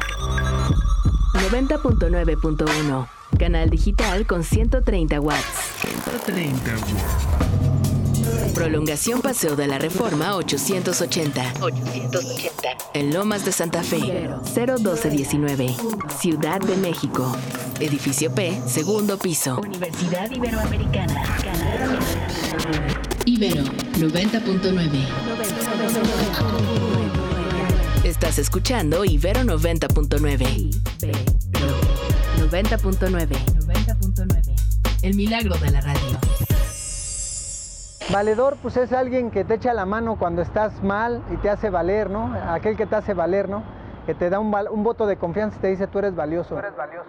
90.9.1. Canal digital con 130 watts. 130 watts. Prolongación Paseo de la Reforma 880. En Lomas de Santa Fe. 01219. Ciudad de México. Edificio P, segundo piso. Universidad Iberoamericana. Ibero 90.9. Estás escuchando Ibero 90.9. 90.9. El milagro de la radio. Valedor, pues es alguien que te echa la mano cuando estás mal y te hace valer, ¿no? Aquel que te hace valer, ¿no? Que te da un voto de confianza y te dice, tú eres valioso. Tú eres valioso.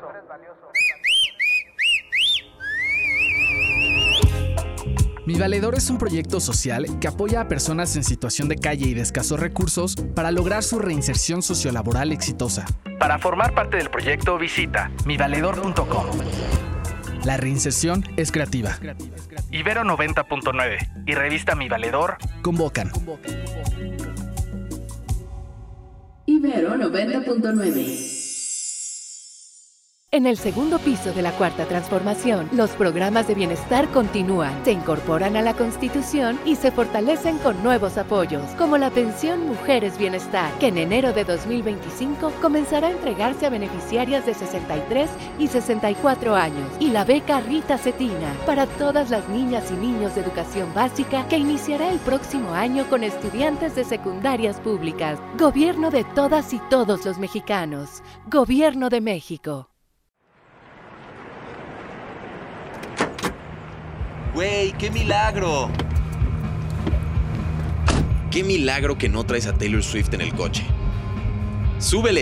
Mi Valedor es un proyecto social que apoya a personas en situación de calle y de escasos recursos para lograr su reinserción sociolaboral exitosa. Para formar parte del proyecto, visita mivaledor.com. La reinserción es creativa. Ibero 90.9 y revista Mi Valedor convocan. Ibero 90.9. En el segundo piso de la Cuarta Transformación, los programas de bienestar continúan, se incorporan a la Constitución y se fortalecen con nuevos apoyos, como la pensión Mujeres Bienestar, que en enero de 2025 comenzará a entregarse a beneficiarias de 63 y 64 años, y la beca Rita Cetina, para todas las niñas y niños de educación básica, que iniciará el próximo año con estudiantes de secundarias públicas. Gobierno de todas y todos los mexicanos. Gobierno de México. ¡Güey, qué milagro! ¡Qué milagro que no traes a Taylor Swift en el coche! ¡Súbele!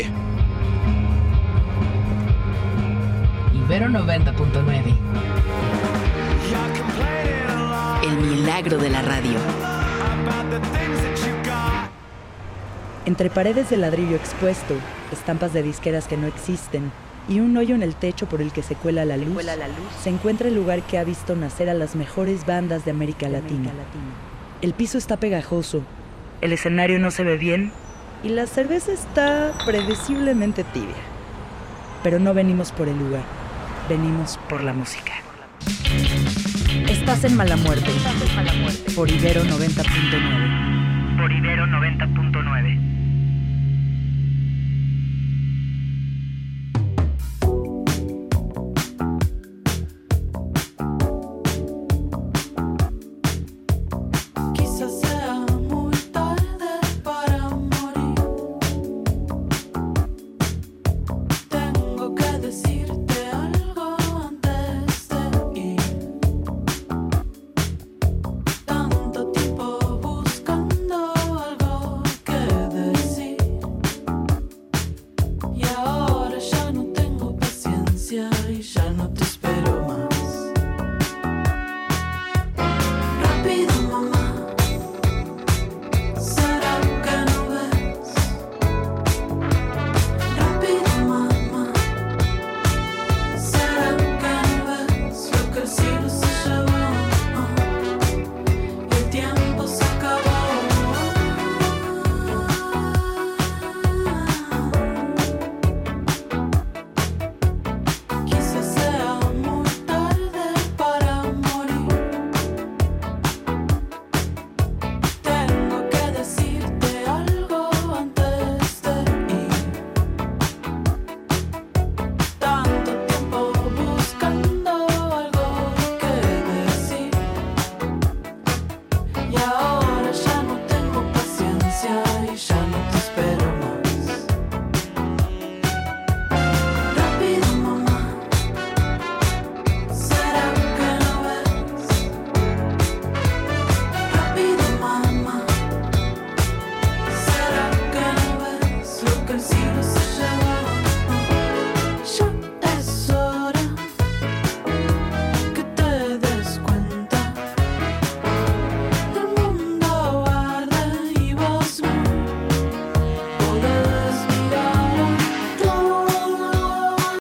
Ibero 90.9. El milagro de la radio. Entre paredes de ladrillo expuesto, estampas de disqueras que no existen y un hoyo en el techo por el que se cuela la luz, se encuentra el lugar que ha visto nacer a las mejores bandas de América Latina. El piso está pegajoso, el escenario no se ve bien y la cerveza está predeciblemente tibia. Pero no venimos por el lugar, venimos por la música. Estás en Mala Muerte, por Ibero 90.9. Por Ibero 90.9.